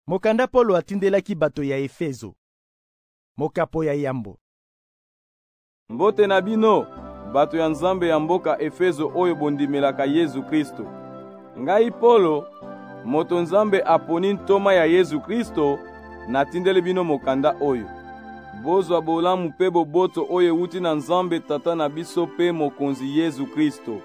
Mokanda Polo atindelaki bato ya Efeso. Mokapo ya yambo. Mbote na bino, bato ya Nzambe ya mboka Efeso oyo bondimelaka Yesu Kristo. Ngai Polo, moto Nzambe aponi ntoma ya Yesu Kristo, natindeli bino mokanda oyo. Bozwa bolamu pe boboto oyo euti na Nzambe tata na biso pe mokonzi Yesu Kristo.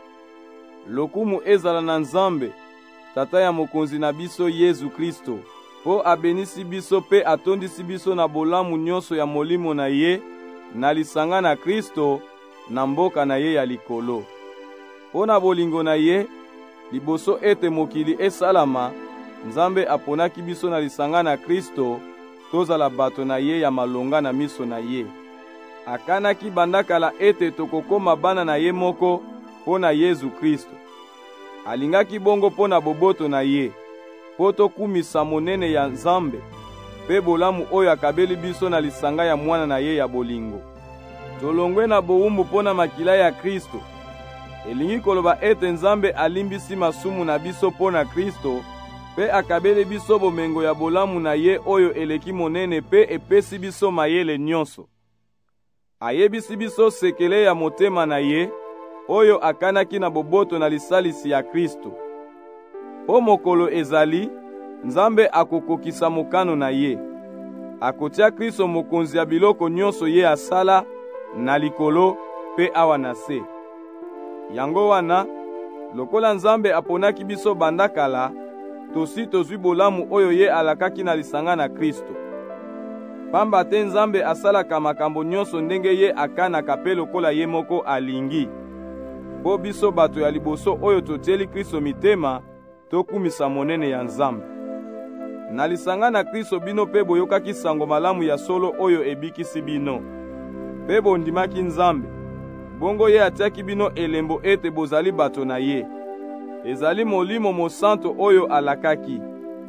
Lokumu ezala na Nzambe, tata ya mokonzi na biso Yesu Kristo, po abenisi biso pe atondisi biso na bolamu nyonso ya molimo na ye, na lisanga na Kristo, na mboka na ye ya likolo. Po na bolingo na ye, liboso ete mokili esalama, Nzambe aponaki biso na lisanga na Kristo, tozala bato na ye ya malonga na miso na ye. Akanaki bandakala ete tokokoma bana na ye moko po na Yesu Kristo. Alingaki bongo po na boboto na ye, po tokumisa monene ya Nzambe, pe bolamu oyo akabeli biso na lisanga ya mwana na ye ya bolingo. Tolongwe na bowumbu po na makila ya Kristo. Elingi koloba ete Nzambe alimbisi masumu na biso po na Kristo, pe akabeli biso bomengo ya bolamu na ye oyo eleki monene pe epesi biso mayele nyonso. Ayebisi biso sekele ya motema na ye, oyo akanaki na boboto na lisalisi ya Kristo. Po mokolo ezali, Nzambe akokokisa mokano na ye. Akotia Kristo mokonzi ya biloko nyonso ye asala, na likolo pe awa na se. Yango wana, lokola Nzambe aponaki biso bandakala, tosi tozwi bolamu oyo ye alakaki na lisanga na Kristo. Pamba te Nzambe asalaka makambo nyonso ndenge ye akanaka pe lokola ye moko alingi. Po biso bato ya liboso oyo totieli Kristo mitema, tokumisa monene ya Nzambe. Na lisanga na Kristo bino pe boyokaki sango malamu ya solo oyo ebikisi bino. Pe bondimaki Nzambe, bongo ye atiaki bino elembo ete bozali bato na ye. Ezali molimo mosanto oyo alakaki.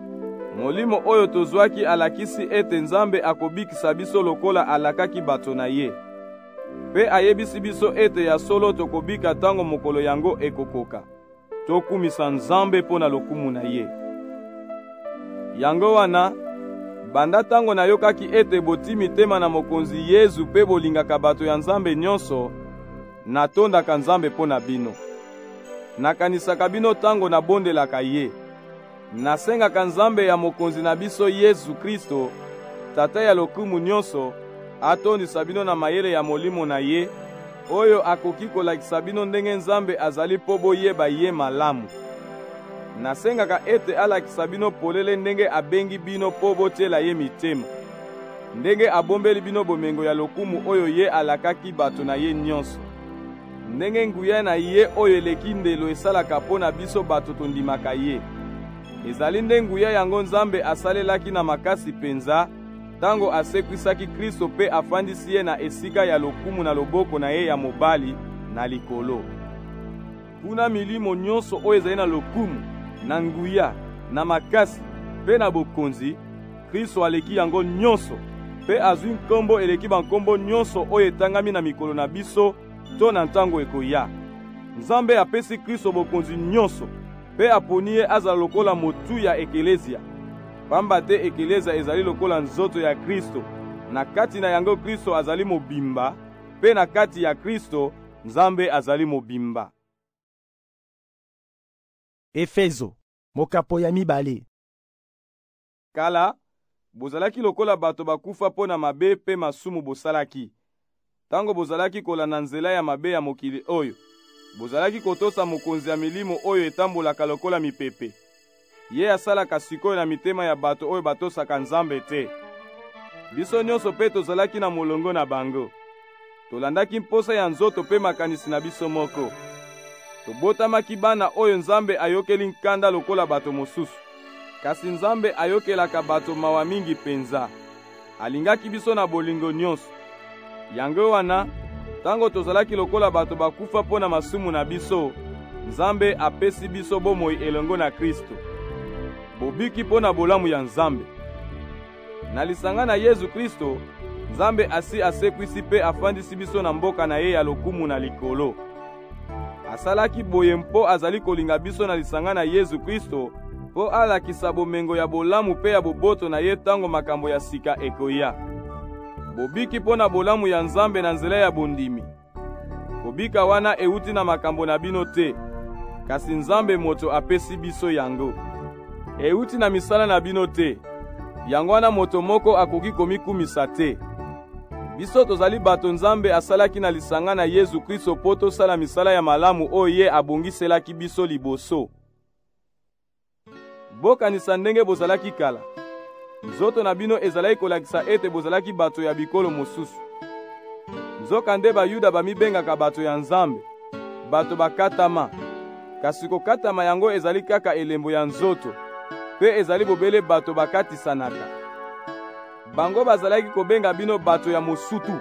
Molimo oyo tozwaki alakisi ete Nzambe akobikisa biso lokola alakaki bato na ye. Pe ayebisi biso ete ya solo tokobika tango mokolo yango ekokoka. Tokumisa Nzambe po na lokumu na ye. Yango wana, banda tango nayokaki ete boti mitema na mokonzi Yesu pe bolingaka bato ya Nzambe nyonso, natondaka Nzambe po na bino. Nakanisaka bino tango nabondelaka ye. Nasengaka Nzambe ya mokonzi na biso Yesu Kristo, tata ya lokumu nyonso, atondisa bino na mayele ya molimo na ye, oyo akoki kolakisa bino ndenge Nzambe azali po boyeba ye malamu. Nasengaka ete alakisa bino polele ndenge abengi bino po botiela ye mitema, ndenge abombeli bino bomengo ya lokumu oyo ye alakaki bato na ye nyonso, ndenge nguya na ye oyo eleki ndelo esalaka po na biso bato tondimaka ye. Ezali nde nguya yango Nzambe asalelaki na makasi penza, tango asekwisaki Kristo pe afandisi ye na esika ya lokumu na loboko na ye ya mobali na likolo. Kuna milimo nyonso oyo ezali na lokumu, na nguya, na makasi, pe na bokonzi, Kristo aleki yango nyonso, pe azwi nkombo eleki bankombo nyonso oyo etangami na mikolo na biso to na ntango ekoya. Nzambe apesi Kristo bokonzi nyonso, pe aponi ye azala lokola motu ya ekelezia. Pamba te ekelezia ezali lokola nzoto ya Kristo, na kati na yango Kristo azali mobimba, pe na kati ya Kristo Nzambe azali mobimba. Efeso, mokapo ya mibale. Kala, bozalaki lokola bato bakufa po na mabe pe masumu bosalaki. Tango bozalaki kolanda nzela ya mabe ya mokili oyo, bozalaki kotosa mokonzi ya milimo oyo etambolaka lokola mipepe. Ye asalaka sikoyo na mitema ya bato oyo batosaka Nzambe te. Biso nyonso pe tozalaki na molongo na bango. Tolandaki mposa ya nzoto pe makanisi na biso moko. Tobotamaki bana oyo Nzambe ayokeli nkanda lokola bato mosusu. Kasi Nzambe ayokelaka bato mawa mingi penza. Alingaki biso na bolingo nyonso. Yango wana, tango tozalaki lokola bato bakufa po na masumu na biso, Nzambe apesi biso bomoi elongo na Kristo. Bobiki po na bolamu ya Nzambe. Na lisanga na Yesu Kristo, Nzambe asi asekwisi pe afandisi biso na mboka na ye ya lokumu na likolo. Asalaki boye mpo azali kolinga biso na lisanga na Yesu Kristo, mpo alakisa bomengo ya bolamu mpe ya boboto na ye ntango makambo ya sika ekoya. Bobiki mpo na bolamu ya Nzambe na nzela ya bondimi. Kobika wana euti na makambo na bino te, kasi Nzambe moto apesi biso yango. Euti na misala na bino te, yango wana moto moko akoki komikumisa te. Biso tozali bato Nzambe asalaki na lisanga na Yesu Kristo mpo tosala misala ya malamu oyo ye abongiselaki biso liboso. Bokanisa ndenge bozalaki kala. Nzoto na bino ezalaki kolakisa ete bozalaki bato ya bikolo mosusu. Nzoka nde Bayuda bamibengaka bato ya Nzambe, bato bakatama. Kasi kokatama yango ezali kaka elembo ya nzoto, pe ezali bobele bato bakatisanaka. Bango bazalaki kobenga bino bato ya mosutu.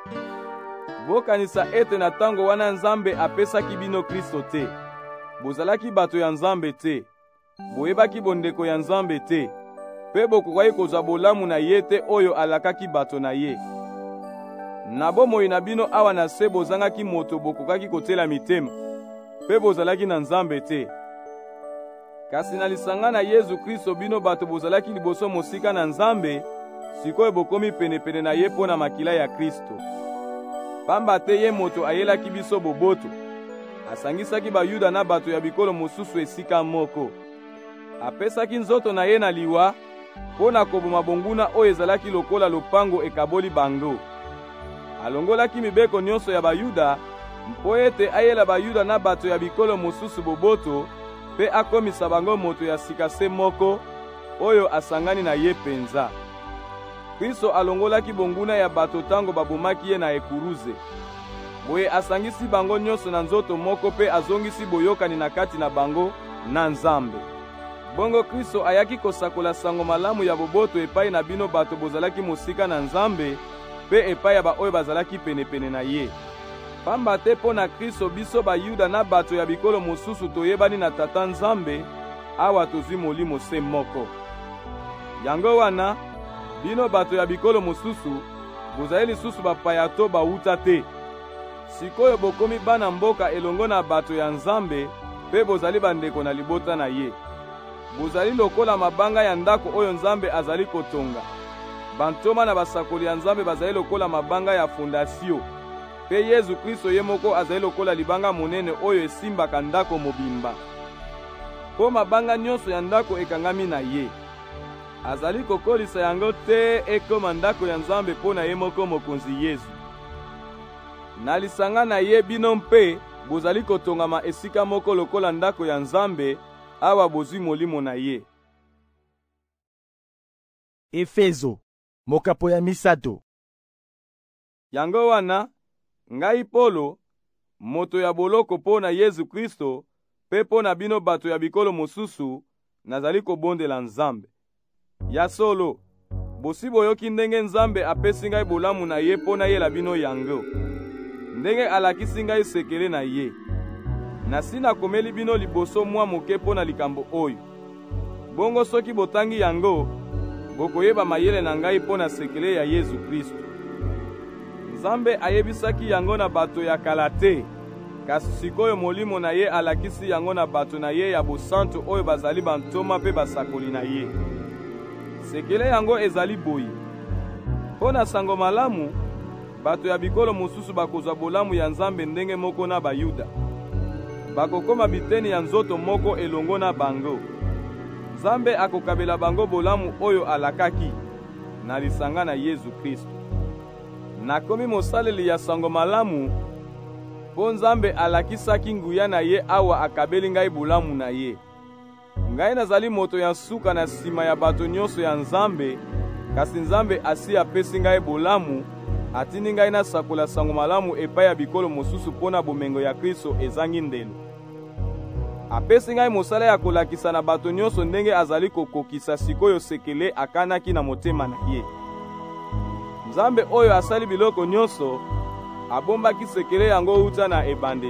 Bokanisa ete na tango wana Nzambe apesaki bino Kristo te, bozalaki bato ya Nzambe te, boyebaki bondeko ya Nzambe te, pe bokokaki kozwa bolamu na ye te oyo alakaki bato na ye. Na bomoi na bino awa na se bozangaki moto bokokaki kotela mitema, pe bozalaki na Nzambe te. Kasi na lisanga na Yesu Kristo bino bato bozalaki liboso mosika na Nzambe, sikoyo bokomi penepene na ye mpo na makila ya Kristo. Pamba te ye moto ayelaki biso boboto, asangisaki Bayuda na bato ya bikolo mosusu esika moko. Apesaki nzoto na ye na liwa mpo na koboma bonguna oyo ezalaki lokola lopango ekaboli bango. Alongolaki mibeko nyonso ya Bayuda mpo ete ayela Bayuda na bato ya bikolo mosusu boboto mpe akomisa bango moto ya sika se moko oyo asangani na ye penza. Kristo alongolaki bonguna ya bato tango babomaki ye na ekuruze. Boye asangisi bango nyonso na nzoto moko mpe azongisi boyokani na kati na bango na Nzambe. Bongo Kristo ayaki kosakola sango malamu ya boboto epai na bino bato bozalaki mosika na Nzambe mpe epai ya baoyo bazalaki penepene na ye. Pamba te mpo na Kristo biso Bayuda na bato ya bikolo mosusu toyebani na Tata Nzambe, awa tozwi molimo se moko. Yango wana, bino bato ya bikolo mosusu, bozali lisusu bapaya to bauta te. Sikoyo bokomi bana mboka elongo na bato ya Nzambe, mpe bozali bandeko na libota na ye. Bozali lokola mabanga ya ndako oyo Nzambe azali kotonga. Bantoma na basakoli ya Nzambe bazali lokola mabanga ya fondasio. Pe Yesu Kristo ye moko azali lokola libanga monene oyo esimbaka ndako mobimba. Po mabanga nyonso ya ndako ekangami na ye. Azali kokolisa yango te ekoma ndako ya Nzambe mpo na ye moko mokonzi Yesu. Na lisanga na ye bino mpe bozali kotongama esika moko lokola ndako ya Nzambe, awa bozwi molimo na ye. Efezo, mokapo ya misato. Yango wana, ngai Polo, moto ya boloko mpo na Yesu Kristo, mpe mpo na bino bato ya bikolo mosusu, nazali kobondela Nzambe. Ya solo, bosi boyoki ndenge Nzambe apesi ngai bolamu na ye mpo na yela bino yango. Ndenge alakisi ngai sekele na ye. Nasi nakomeli bino liboso mwa moke mpo na likambo oyo. Bongo soki botangi yango, bokoyeba mayele na ngai mpo na sekele ya Yesu Kristo. Nzambe ayebisaki yango na bato ya kala te, kasi sikoyo molimo na ye alakisi yango na bato na ye ya bosantu oyo bazali bantoma mpe basakoli na ye. Sekele yango ezali boye. Mpo na sango malamu, bato ya bikolo mosusu bakozwa bolamu ya Nzambe ndenge moko na Bayuda. Bakokoma biteni ya nzoto moko elongo na bango. Nzambe akokabela bango bolamu oyo alakaki na lisanga na Yesu Kristo. Nakomi mosaleli ya sango malamu, po Nzambe alakisaki nguya na ye awa akabeli ngai bolamu na ye. Ngai nazali moto ya suka na sima ya bato nyonso ya Nzambe, kasi Nzambe asi apesi ngai bolamu, atindi ngai nasakola sango malamu epai ya bikolo mosusu mpona bomengo ya Kristo ezangi ndelo. Apesi ngai mosala ya kolakisa na bato nyonso ndenge azali kokokisa sikoyo sekele akanaki na motema na ye. Nzambe oyo asali biloko nyonso, abombaki sekele yango uta na ebandeli.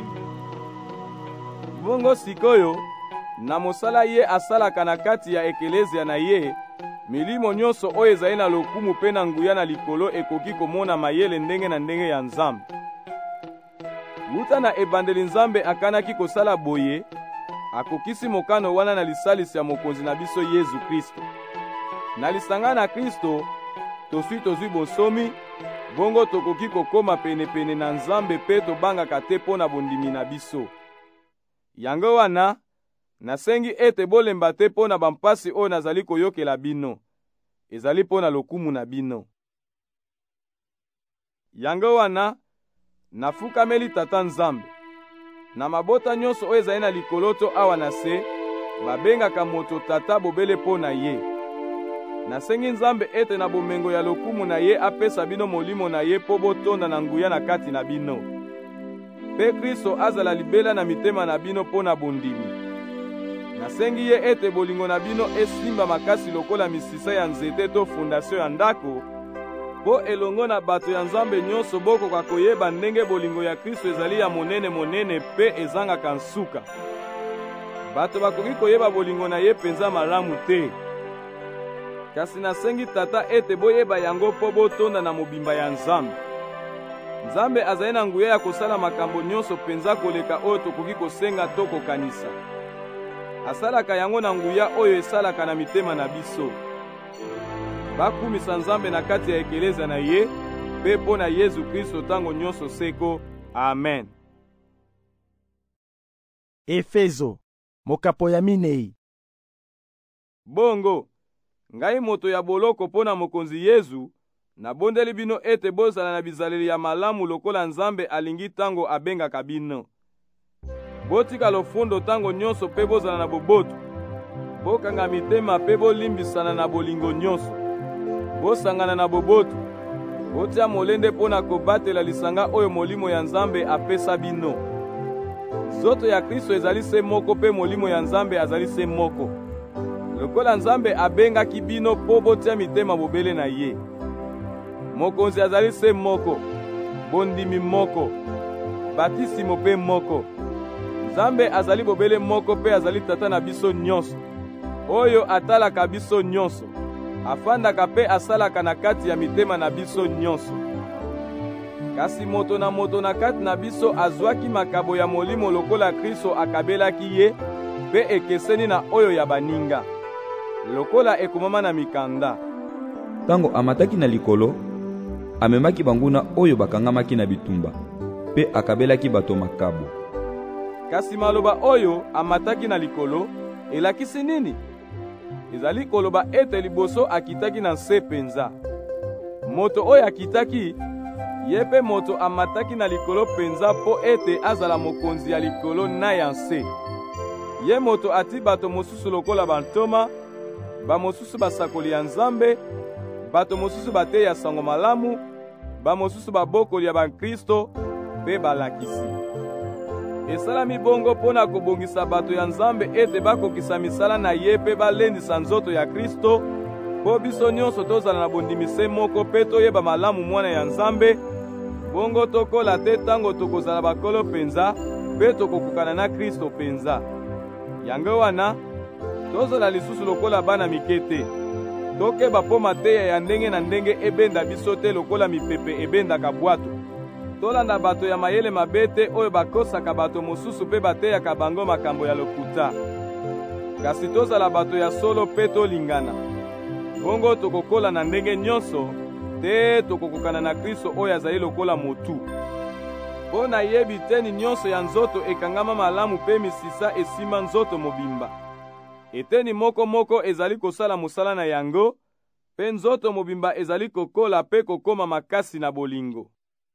Bongo sikoyo, na mosala ye asalaka na kati ya ekelezia na ye, milimo nyonso oyo ezali na lokumu mpe na nguya na likolo ekoki komona mayele ndenge na ndenge ya Nzambe. Uta na ebandeli Nzambe akanaki kosala boye, akokisi mokano wana na lisalisi ya mokonzi na biso Yesu Kristo. Na lisanga na Kristo, tozwi bonsomi, bongo tokoki kokoma penepene na Nzambe pe tobangaka te mpo na bondimi na biso. Yango wana, nasengi ete bolemba te mpo na bampasi oyo nazali koyokela bino. Ezali mpo na lokumu na bino. Yango wana, nafukameli Tata Nzambe. Na mabota nyonso oyo ezali na likolo to awa na se, babengaka moto tata bobele mpo na ye. Nasengi Nzambe ete na bomengo ya lokumu na ye apesa bino molimo na ye mpo botonda na nguya na kati na bino. Pe Kristo azala libela na mitema na bino mpo na bondimi. Nasengi ye ete bolingo na bino esimba makasi lokola misisa ya nzete to fondasio ya ndako, po elongo na bato ya Nzambe nyonso bokoka koyeba ndenge bolingo ya Kristo ezali ya monene pe ezangaka nsuka. Bato bakoki koyeba bolingo na ye penza malamu te. Kasi nasengi Tata ete boyeba yango po botonda na mobimba ya Nzambe. Nzambe azali na nguya ya kosala makambo nyonso penza koleka oyo tokoki kosenga to kokanisa. Asalaka yango na nguya oyo esalaka na mitema na biso. Bakumisa Nzambe na kati ya ekeleza na ye, pe mpo na Yesu Kristo tango nyonso seko. Amen. Efezo, mokapo ya minei. Bongo, ngai moto ya boloko mpo na mokonzi Yesu, nabondeli bino ete bozala na bizaleli ya malamu lokola Nzambe alingi tango abengaka bino. Botika lofundo tango nyonso pe bozala na boboto. Bokanga mitema pe bolimbisana na bolingo nyonso. Bosangana na boboto. Botia molende mpo na kobatela lisanga oyo molimo ya Nzambe apesa bino. Nzoto ya Kristo ezali se moko pe molimo ya Nzambe azali se moko. Lokola Nzambe abengaki bino po botia mitema bobele na ye. Mokonzi azali se moko, bondimi moko, batisimo pe moko. Nzambe azali bobele moko pe azali Tata na biso nyonso, oyo atalaka biso nyonso, afandaka pe asalaka na kati ya mitema na biso nyonso. Kasi moto na kati na biso azwaki makabo ya molimo lokola Kristo akabelaki ye, pe ekeseni na oyo ya baninga, lokola ekomama na mikanda. Tango amataki na likolo, amemaki banguna oyo bakangamaki na bitumba, pe akabelaki bato makabo. Kasi maloba oyo amataki na likolo, elakisi nini? Ezali koloba ete liboso akitaki na nse penza. Moto oyo akitaki, ye pe moto amataki na likolo penza po ete azala mokonzi ya likolo na ya nse. Ye moto ati bato mosusu lokola bantoma, bamosusu basakoli ya Nzambe, bato mosusu bate ya sango malamu, bamosusu babokoli ya bankristo, pe balakisi. Esalami bongo pona kobongisa bato ya Nzambe ete bakokisa misala na ye pe balendisa nzoto ya Kristo, po biso nyonso tozala na bondimise moko pe toyeba malamu mwana ya Nzambe, bongo tokola te tango tokozala bakolo penza, pe tokokokana na Kristo penza. Yango wana, tozala lisusu lokola bana mike te. Tokeba po mateya ya ndenge na ndenge ebenda biso te lokola mipepe ebendaka bwato. Tolanda bato ya mayele mabe te oyo bakosaka bato mosusu pe bateyaka bango makambo ya lokuta. Kasi tozala bato ya solo pe tolingana. Bongo tokokola na ndenge nyonso te tokokokana na Kristo oyo azali lokola motu. Po na yebi teni nyonso ya nzoto ekangama malamu pe misisa esima nzoto mobimba. Eteni moko ezali kosala mosala na yango, pe nzoto mobimba ezali kokola pe kokoma makasi na bolingo.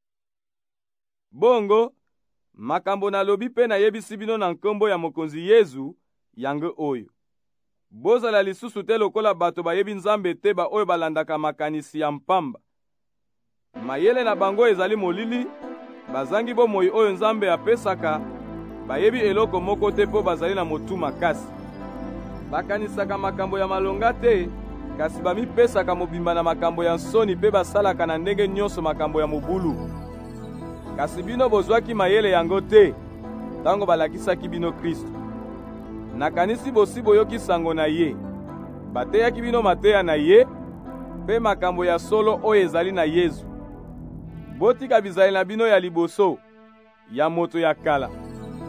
Bongo, makambo nalobi pe nayebisi bino na nkombo ya mokonzi Yesu, yango oyo. Bozala lisusu te lokola bato bayebi Nzambe te ba oyo balandaka makanisi ya mpamba. Mayele na bango ezali molili, bazangi bomoi oyo Nzambe apesaka, bayebi eloko moko te po bazali na motu makasi. Bakanisaka makambo ya malonga te, kasi bamipesaka mobimba na makambo ya nsoni pe basalaka na ndenge nyonso makambo ya mobulu. Kasi bino bozwaki mayele yango te, tango balakisaki bino Kristo. Nakanisi bosi boyoki sango na ye, bateyaki bino mateya na ye, pe makambo ya solo oyo ezali na Yesu. Botika bizali na bino ya liboso, ya moto ya kala.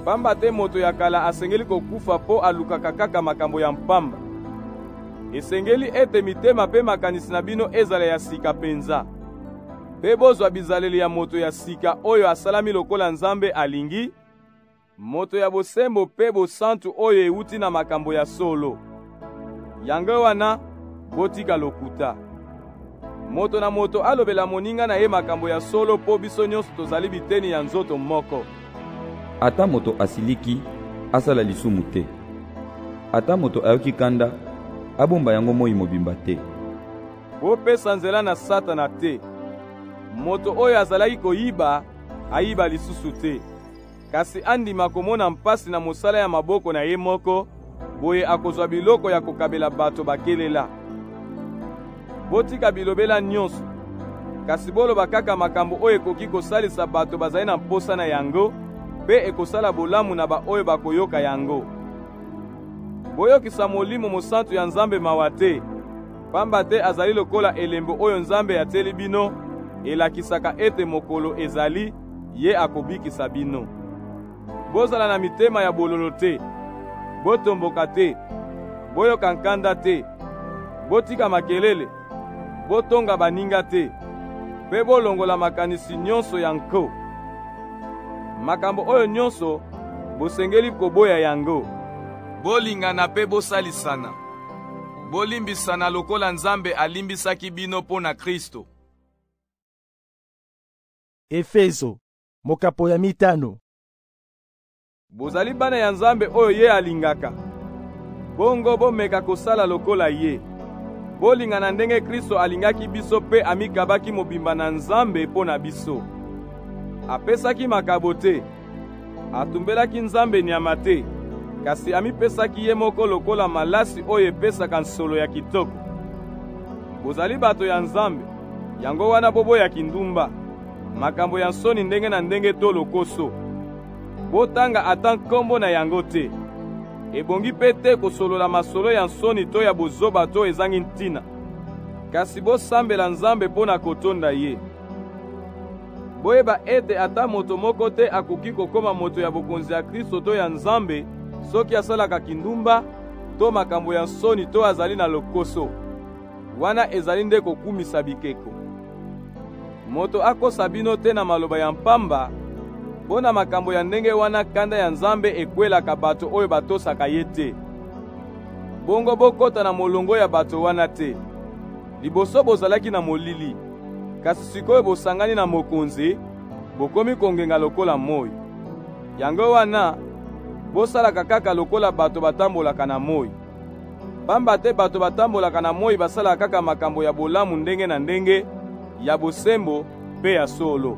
pamba te moto ya kala asengeli kokufa mpo alukaka kaka makambo ya mpamba. Esengeli ete mitema mpe makanisi na bino ezala ya sika penza. Mpe bozwa bizaleli ya moto ya sika oyo asalami lokola Nzambe alingi, moto ya bosembo mpe bosantu oyo euti na makambo ya solo. Yango wana botika lokuta. Moto na moto alobela moninga na ye makambo ya solo mpo biso nyonso tozali biteni ya nzoto moko. Ata moto asiliki asala lisumu te. Ata moto ayoki kanda abomba yango moi mobimba te. Bopesa nzela na Satana te. Moto oyo azalaki koyiba ayiba lisusu te, kasi andima komona mpasi na mosala ya maboko na ye moko, boye akozwa biloko ya kokabela bato bakelela. Botika bilobela nyonso, kasi boloba kaka makambo oyo ekoki kosalisa bato bazali na mposa na yango, mpe ekosala bolamu na ba oyo bakoyoka yango. Boyokisa Molimo Mosantu ya Nzambe mawa te, pamba te azali lokola elembo oyo Nzambe ateli bino, elakisaka ete mokolo ezali, ye akobikisa bino. Bozala na mitema ya bololo te, botomboka te, boyoka nkanda te, botika makelele, botonga baninga te, mpe bolongola makanisi nyonso ya nko. Makambo oyo nyonso bosengeli koboya yango. Bolingana mpe bosalisana. Bolimbisana lokola Nzambe alimbisaki bino mpo na Kristo. Efeso, mokapo ya mitano. Bozali bana ya Nzambe oyo ye alingaka. Bongo bomeka kosala lokola ye. Bolingana ndenge Kristo alingaki biso mpe amikabaki mobimba na Nzambe mpo na biso. Apesaki makabo te, atumbelaki Nzambe nyama te, kasi amipesaki ye moko lokola malasi oyo epesaka nsolo ya kitoko. Bozali bato ya Nzambe, yango wana boboya kindumba, makambo ya nsoni ndenge na ndenge to lokoso. Botanga ata nkombo na yango te. Ebongi mpe te kosolola masolo ya nsoni to ya bozoba to ezangi ntina, kasi bosambela Nzambe mpo na kotonda ye. Boyeba ete ata moto moko te akoki kokoma moto ya bokonzi ya Kristo to ya Nzambe soki asalaka kindumba to makambo ya nsoni to azali na lokoso. Wana ezali nde kokumisa bikeko. Moto akosa bino te na maloba ya mpamba, mpona makambo ya ndenge wana kanda ya Nzambe ekwelaka bato oyo batosaka ye te. Bongo bokota na molongo ya bato wana te. Liboso bozalaki na molili, kasi sikoyo bosangani na mokonzi, bokomi kongenga lokola moi. Yango wana bosalaka kaka lokola bato batambolaka na moi. Pamba te bato batambolaka na moi basalaka kaka makambo ya bolamu ndenge na ndenge, ya bosembo mpe ya solo.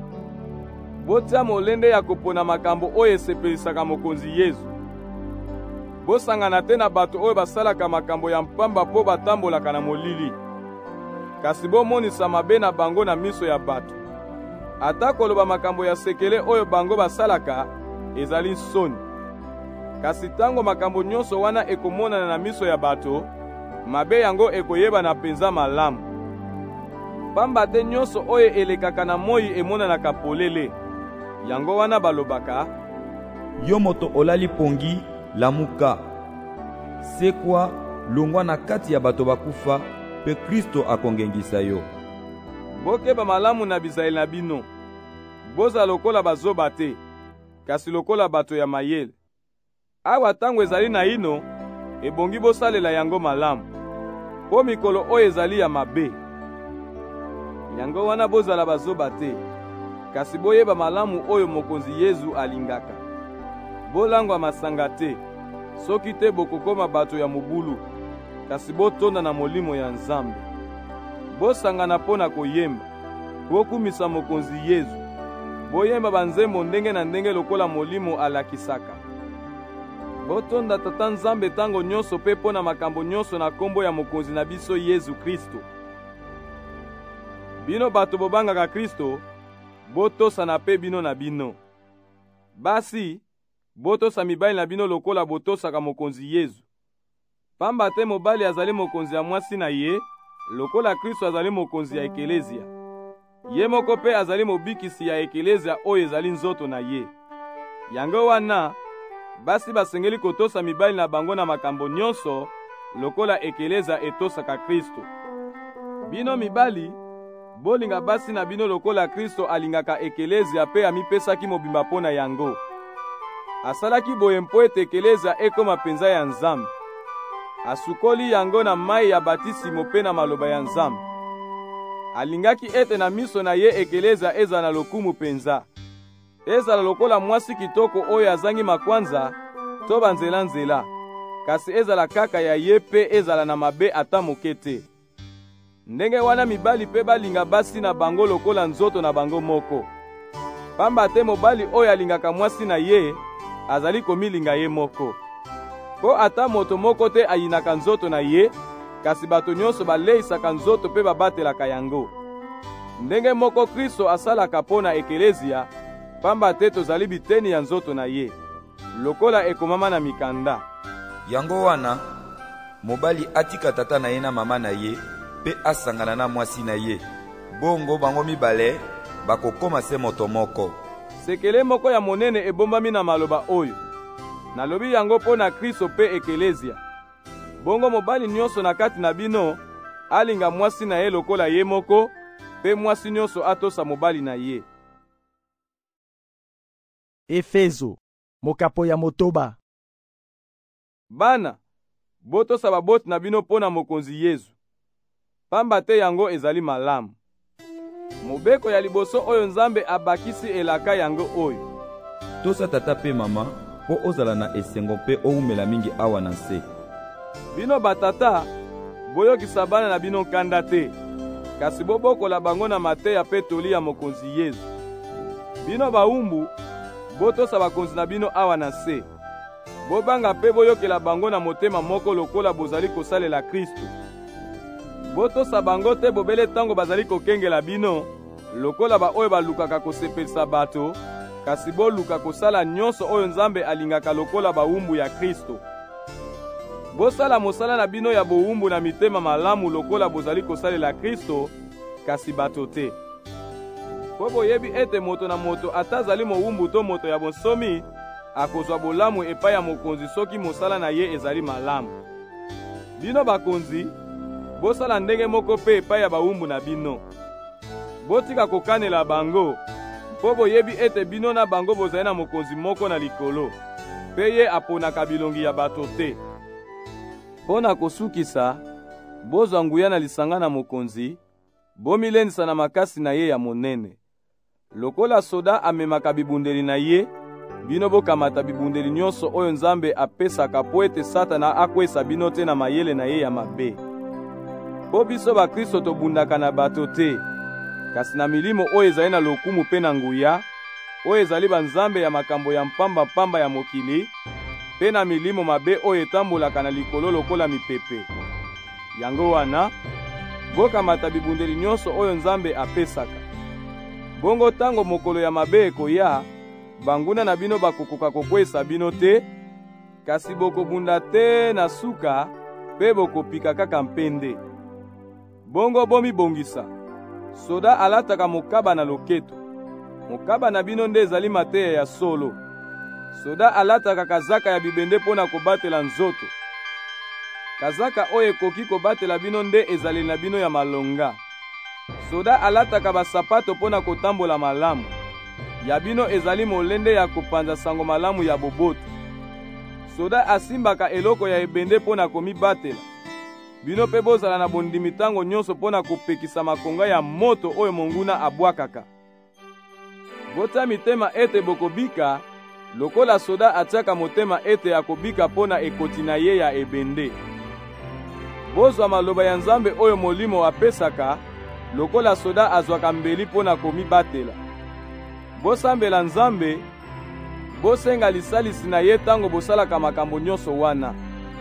Botia molende ya kopona makambo oyo esepelisaka mokonzi Yesu. Bosangana te na bato oyo basalaka makambo ya mpamba mpo batambolaka na molili, kasi bomonisa mabe na bango na miso ya bato. Ata koloba makambo ya sekele oyo bango basalaka ezali nsoni, kasi tango makambo nyonso wana ekomonana na miso ya bato, mabe yango ekoyebana penza malamu. Pamba te nyonso oyo elekaka na moi emonanaka polele. Yango wana balobaka: yo moto olali pongi lamuka, sekwa longwa na kati ya bato bakufa, pe Kristo akongengisa yo. Bokeba malamu na bizaleli na bino. Boza lokola bazoba te, kasi lokola bato ya mayele. Awa tango ezali na ino, ebongi bosalela yango malamu, po mikolo oyo ezali ya mabe. Yango wana bozala bazoba te, kasi boyeba malamu oyo mokonzi Yesu alingaka. Bolangwa masanga te, soki te bokokoma bato ya mobulu, kasi botonda na molimo ya Nzambe. Bosangana mpo na koyemba, bokumisa mokonzi Yesu. Boyemba banzembo ndenge na ndenge lokola molimo alakisaka. Botonda Tata Nzambe tango nyonso mpe mpo na makambo nyonso na kombo ya mokonzi na biso Yesu Kristo. Bino bato bobangaka Kristo, botosana mpe bino na bino. Basi, botosa mibali na bino lokola botosaka mokonzi Yesu. Pamba te mobali azali mokonzi ya mwasi na ye, lokola Kristo azali mokonzi ya ekelezia. Ye moko mpe azali mobikisi ya ekelezia oyo ezali nzoto na ye. Yango wana basi basengeli kotosa mibali na bango na makambo nyonso lokola ekeleza etosaka Kristo. Bino mibali, bolinga basi na bino lokola Kristo alingaka ekelezia pe amipesaki mobimba pona yango. Asalaki boye mpo ete ekelezia ekoma penza ya Nzambe. Asukoli yango na mai ya batisimo pe na maloba ya Nzambe. Alingaki ete na miso na ye ekelezia ezala na lokumu penza. Ezala lokola mwasi kitoko oyo azangi makwanza to banzela, kasi ezala kaka ya ye pe ezala na mabe ata moke te. Ndenge wana mibali pe balinga basi na bango lokola nzoto na bango moko. Pamba te mobali oyo alingaka mwasi na ye azali komilinga ye moko. Po ata moto moko te ayinaka nzoto na ye, kasi bato nyonso baleisaka nzoto pe babatelaka yango. Ndenge moko Kristo asalaka pona ekelezia, pamba te tozali biteni ya nzoto na ye, lokola ekomama na mikanda. Yango wana, mobali atika tata na ye na mama na ye, pe asangana na mwasi na ye. Bongo bango mibale, bakokoma se moto moko. Sekele moko ya monene ebombami na maloba oyo. Nalobi yango po na Kristo pe ekelezia. Bongo mobali nyonso na kati na bino, alinga mwasi na ye lokola ye moko, pe mwasi nyonso atosa mobali na ye. Efezo, mokapo ya motoba. Bana, botosa baboti na bino pona mokonzi Yesu. Pamba te yango ezali malamu. Mobeko ya liboso oyo Nzambe abakisi elaka yango oyo. Tosa tata pe mama, po ozala na esengo pe oumela mingi awa na nse. Bino batata, boyokisa bana na bino kanda te, kasi bobokola bango na mateya pe toli ya mokonzi Yesu. Bino baumbu, botosa bakonzi na bino awa na se. Bobanga pe boyokela bango na motema moko lokola bozali kosalela Kristo. Botosa bango te bobele tango bazali kokengela bino, lokola ba oyo balukaka kosepelisa bato, kasi boluka kosala nyonso oyo Nzambe alingaka lokola baumbu ya Kristo. Bosala mosala na bino ya boumbu na mitema malamu lokola bozali kosalela Kristo, kasi bato te. Po boyebi ete moto na moto atazali moumbu to moto ya bonsomi, akozwa bolamu epai ya mokonzi soki mosala na ye ezali malamu. Bino bakonzi, bosala ndenge moko pe epai ya baumbu na bino. Botika kokanela bango, po boyebi ete bino na bango bozali na mokonzi moko na likolo, pe ye aponaka bilongi ya bato te. Pona kosukisa, bozwa nguya na lisanga na mokonzi, bomilendisa na makasi na ye ya monene. Lokola soda amemaka bibundeli na ye, bino bokamata bibundeli nyonso oyo Nzambe apesaka po ete Satana akwesa bino te na mayele na ye ya mabe. Po biso bakristo tobundaka na bato te, kasi na milimo oyo ezali na lokumu pe na nguya, oyo ezali banzambe ya makambo ya mpamba ya mokili, pe na milimo mabe oyo etambolaka na likolo lokola mipepe. Yango wana, bokamata bibundeli nyonso oyo Nzambe apesaka. Bongo tango mokolo ya mabe ekoya, banguna na bino bakokoka kokwesa bino te, kasi bokobunda te na suka, pe bokopika kaka mpende. Bongo bomibongisa, soda alataka mokaba na loketo. Mokaba na bino nde ezali mateya ya solo. Soda alataka kazaka ya bibende pona kobatela nzoto. Kazaka oyo ekoki kobatela bino nde ezali na bino ya malonga. Soda alataka basapato pona kotambola malamu. Ya bino ezali molende ya kopanza sango malamu ya boboto. Soda asimbaka eloko ya ebende pona komibatela. Bino pe bozala na bondimi tango nyonso pona kopekisa makonga ya moto oyo monguna abwakaka. Bota mitema ete bokobika, lokola soda atiaka motema ete akobika pona ekoti na ye ya ebende. Bozwa maloba ya Nzambe oyo molimo apesaka, lokola soda azwaka mbeli pona komibatela. Bosambela Nzambe, bosenga lisalisi na ye tango bosalaka makambo nyonso wana.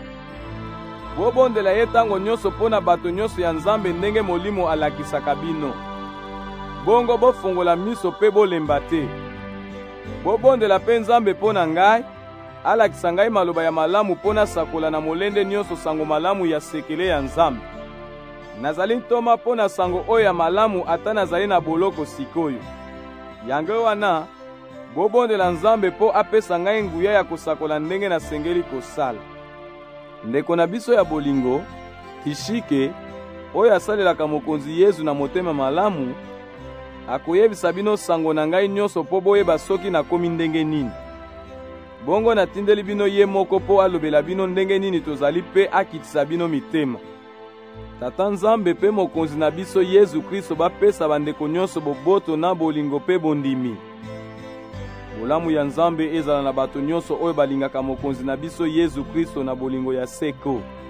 Bobondela ye tango nyonso pona bato nyonso ya Nzambe ndenge molimo alakisaka bino. Bongo bofongola miso pe bolemba te. Bobondela pe Nzambe pona ngai, alakisa ngai maloba ya malamu pona sakola na molende nyonso sango malamu ya sekele ya Nzambe. Nazali ntoma pona sango oyo ya malamu ata nazali na boloko sikoyo. Yango wana, bobondela Nzambe mpo apesa ngai nguya ya kosakola ndenge nasengeli kosala. Ndeko na biso ya bolingo, Tishike, oyo asalelaka mokonzi Yesu na motema malamu, akoyebisa bino sango na ngai nyonso mpo boyeba soki nakomi ndenge nini. Bongo natindeli bino ye moko mpo alobela bino ndenge nini tozali mpe akitisa bino mitema. Tata Nzambe mpe mokonzi na biso Yesu Kristo bapesa bandeko nyonso boboto na bolingo mpe bondimi. Bolamu ya Nzambe ezala na bato nyonso oyo balingaka mokonzi na biso Yesu Kristo na bolingo ya seko.